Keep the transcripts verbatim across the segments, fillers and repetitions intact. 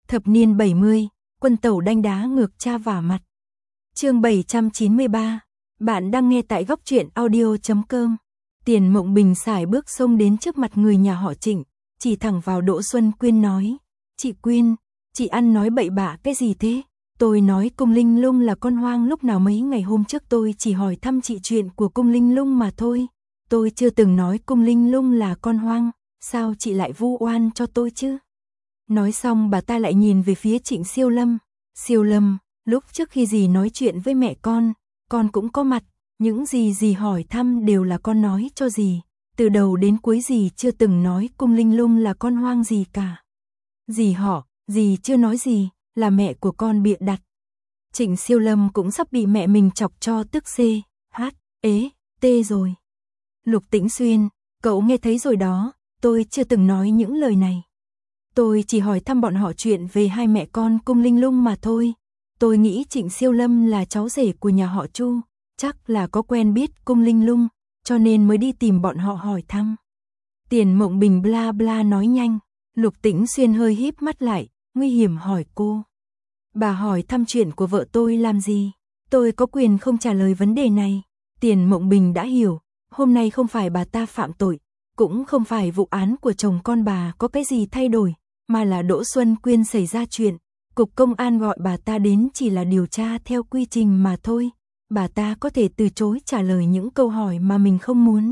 Thập niên bảy mươi, quân tẩu đanh đá ngược cha vả mặt. Chương bảy trăm chín mươi ba. Bạn đang nghe tại góc truyện audio chấm com. Tiền Mộng Bình sải bước xông đến trước mặt người nhà họ Trịnh, chỉ thẳng vào Đỗ Xuân Quyên nói: "Chị Quyên, chị ăn nói bậy bạ cái gì thế? Tôi nói Cung Linh Lung là con hoang lúc nào? Mấy ngày hôm trước tôi chỉ hỏi thăm chị chuyện của Cung Linh Lung mà thôi. Tôi chưa từng nói Cung Linh Lung là con hoang, sao chị lại vu oan cho tôi chứ?" Nói xong bà ta lại nhìn về phía Trịnh Siêu Lâm. "Siêu Lâm, lúc trước khi dì nói chuyện với mẹ con, con cũng có mặt, những gì dì hỏi thăm đều là con nói cho dì, từ đầu đến cuối dì chưa từng nói Cung Linh Lung là con hoang gì cả. Dì họ, dì chưa nói gì, là mẹ của con bịa đặt." Trịnh Siêu Lâm cũng sắp bị mẹ mình chọc cho tức xê, hát, ế, tê rồi. "Lục Tĩnh Xuyên, cậu nghe thấy rồi đó, tôi chưa từng nói những lời này. Tôi chỉ hỏi thăm bọn họ chuyện về hai mẹ con Cung Linh Lung mà thôi. Tôi nghĩ Trịnh Siêu Lâm là cháu rể của nhà họ Chu, chắc là có quen biết Cung Linh Lung, cho nên mới đi tìm bọn họ hỏi thăm." Tiền Mộng Bình bla bla nói nhanh. Lục Tĩnh Xuyên hơi híp mắt lại, nguy hiểm hỏi cô: "Bà hỏi thăm chuyện của vợ tôi làm gì? Tôi có quyền không trả lời vấn đề này." Tiền Mộng Bình đã hiểu, hôm nay không phải bà ta phạm tội, cũng không phải vụ án của chồng con bà có cái gì thay đổi, mà là Đỗ Xuân Quyên xảy ra chuyện. Cục công an gọi bà ta đến chỉ là điều tra theo quy trình mà thôi. Bà ta có thể từ chối trả lời những câu hỏi mà mình không muốn.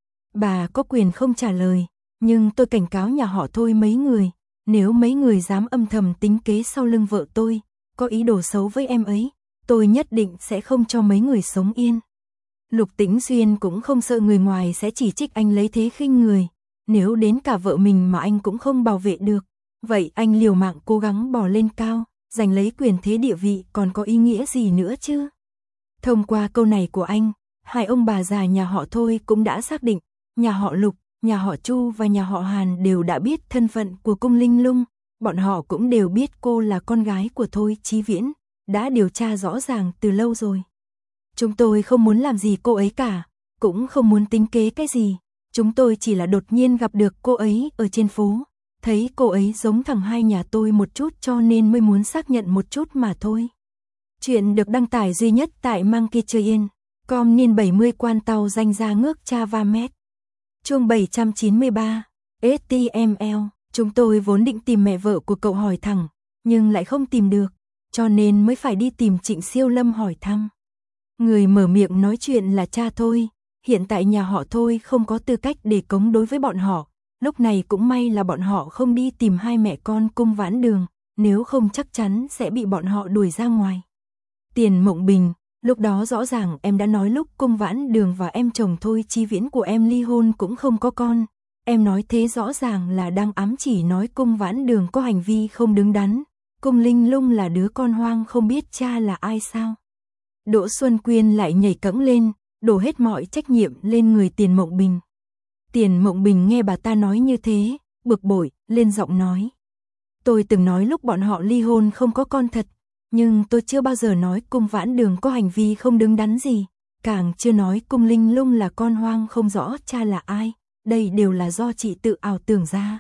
Bà có quyền không trả lời, nhưng tôi cảnh cáo nhà họ Thôi mấy người, nếu mấy người dám âm thầm tính kế sau lưng vợ tôi, có ý đồ xấu với em ấy, tôi nhất định sẽ không cho mấy người sống yên. Lục Tĩnh Xuyên cũng không sợ người ngoài sẽ chỉ trích anh lấy thế khinh người, nếu đến cả vợ mình mà anh cũng không bảo vệ được, vậy anh liều mạng cố gắng bò lên cao, giành lấy quyền thế địa vị còn có ý nghĩa gì nữa chứ? Thông qua câu này của anh, hai ông bà già nhà họ Thôi cũng đã xác định, nhà họ Lục, nhà họ Chu và nhà họ Hàn đều đã biết thân phận của Cung Linh Lung, bọn họ cũng đều biết cô là con gái của Thôi Chí Viễn, đã điều tra rõ ràng từ lâu rồi. Chúng tôi không muốn làm gì cô ấy cả, cũng không muốn tính kế cái gì, chúng tôi chỉ là đột nhiên gặp được cô ấy ở trên phố, thấy cô ấy giống thằng hai nhà tôi một chút cho nên mới muốn xác nhận một chút mà thôi. Chuyện được đăng tải duy nhất tại Monkey Chơi chấm com niên bảy mươi quan tàu danh ra ngước cha va mét. Chương bảy trăm chín mươi ba. ét tê em lờ. Chúng tôi vốn định tìm mẹ vợ của cậu hỏi thẳng, nhưng lại không tìm được, cho nên mới phải đi tìm Trịnh Siêu Lâm hỏi thăm. Người mở miệng nói chuyện là cha Thôi, hiện tại nhà họ Thôi không có tư cách để cống đối với bọn họ, lúc này cũng may là bọn họ không đi tìm hai mẹ con Cung Vãn Đường, nếu không chắc chắn sẽ bị bọn họ đuổi ra ngoài. Tiền Mộng Bình, lúc đó rõ ràng em đã nói lúc Cung Vãn Đường và em chồng Thôi Chí Viễn của em ly hôn cũng không có con, em nói thế rõ ràng là đang ám chỉ nói Cung Vãn Đường có hành vi không đứng đắn, Cung Linh Lung là đứa con hoang không biết cha là ai sao? Đỗ Xuân Quyên lại nhảy cẫng lên, đổ hết mọi trách nhiệm lên người Tiền Mộng Bình. Tiền Mộng Bình nghe bà ta nói như thế, bực bội, lên giọng nói: "Tôi từng nói lúc bọn họ ly hôn không có con thật, nhưng tôi chưa bao giờ nói Cung Vãn Đường có hành vi không đứng đắn gì, càng chưa nói Cung Linh Lung là con hoang không rõ cha là ai, đây đều là do chị tự ảo tưởng ra."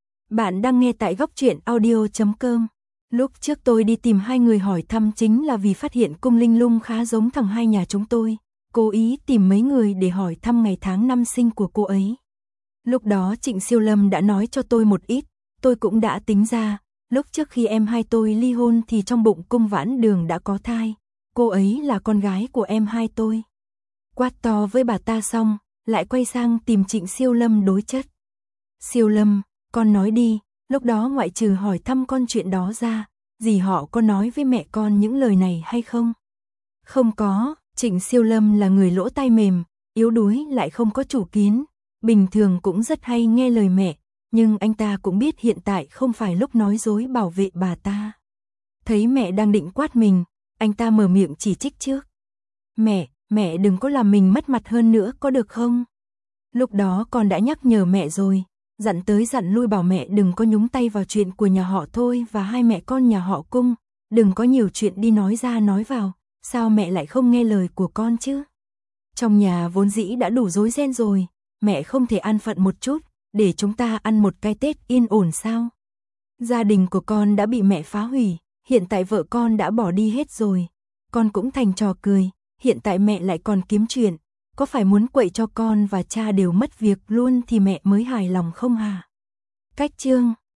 Bạn đang nghe tại góc truyện audio chấm com. Lúc trước tôi đi tìm hai người hỏi thăm chính là vì phát hiện Cung Linh Lung khá giống thằng hai nhà chúng tôi, cố ý tìm mấy người để hỏi thăm ngày tháng năm sinh của cô ấy. Lúc đó Trịnh Siêu Lâm đã nói cho tôi một ít, tôi cũng đã tính ra, lúc trước khi em hai tôi ly hôn thì trong bụng Cung Vãn Đường đã có thai, cô ấy là con gái của em hai tôi. Quát to với bà ta xong, lại quay sang tìm Trịnh Siêu Lâm đối chất. "Siêu Lâm, con nói đi, lúc đó ngoại trừ hỏi thăm con chuyện đó ra, dì họ có nói với mẹ con những lời này hay không?" "Không có." Trịnh Siêu Lâm là người lỗ tai mềm, yếu đuối lại không có chủ kiến, bình thường cũng rất hay nghe lời mẹ, nhưng anh ta cũng biết hiện tại không phải lúc nói dối bảo vệ bà ta. Thấy mẹ đang định quát mình, anh ta mở miệng chỉ trích trước. "Mẹ, mẹ đừng có làm mình mất mặt hơn nữa có được không? Lúc đó con đã nhắc nhở mẹ rồi, dặn tới dặn lui bảo mẹ đừng có nhúng tay vào chuyện của nhà họ Thôi và hai mẹ con nhà họ Cung, đừng có nhiều chuyện đi nói ra nói vào, sao mẹ lại không nghe lời của con chứ? Trong nhà vốn dĩ đã đủ rối ren rồi, mẹ không thể an phận một chút, để chúng ta ăn một cái Tết yên ổn sao?" Gia đình của con đã bị mẹ phá hủy, hiện tại vợ con đã bỏ đi hết rồi. Con cũng thành trò cười, hiện tại mẹ lại còn kiếm chuyện. Có phải muốn quậy cho con và cha đều mất việc luôn thì mẹ mới hài lòng không hả? Cách chương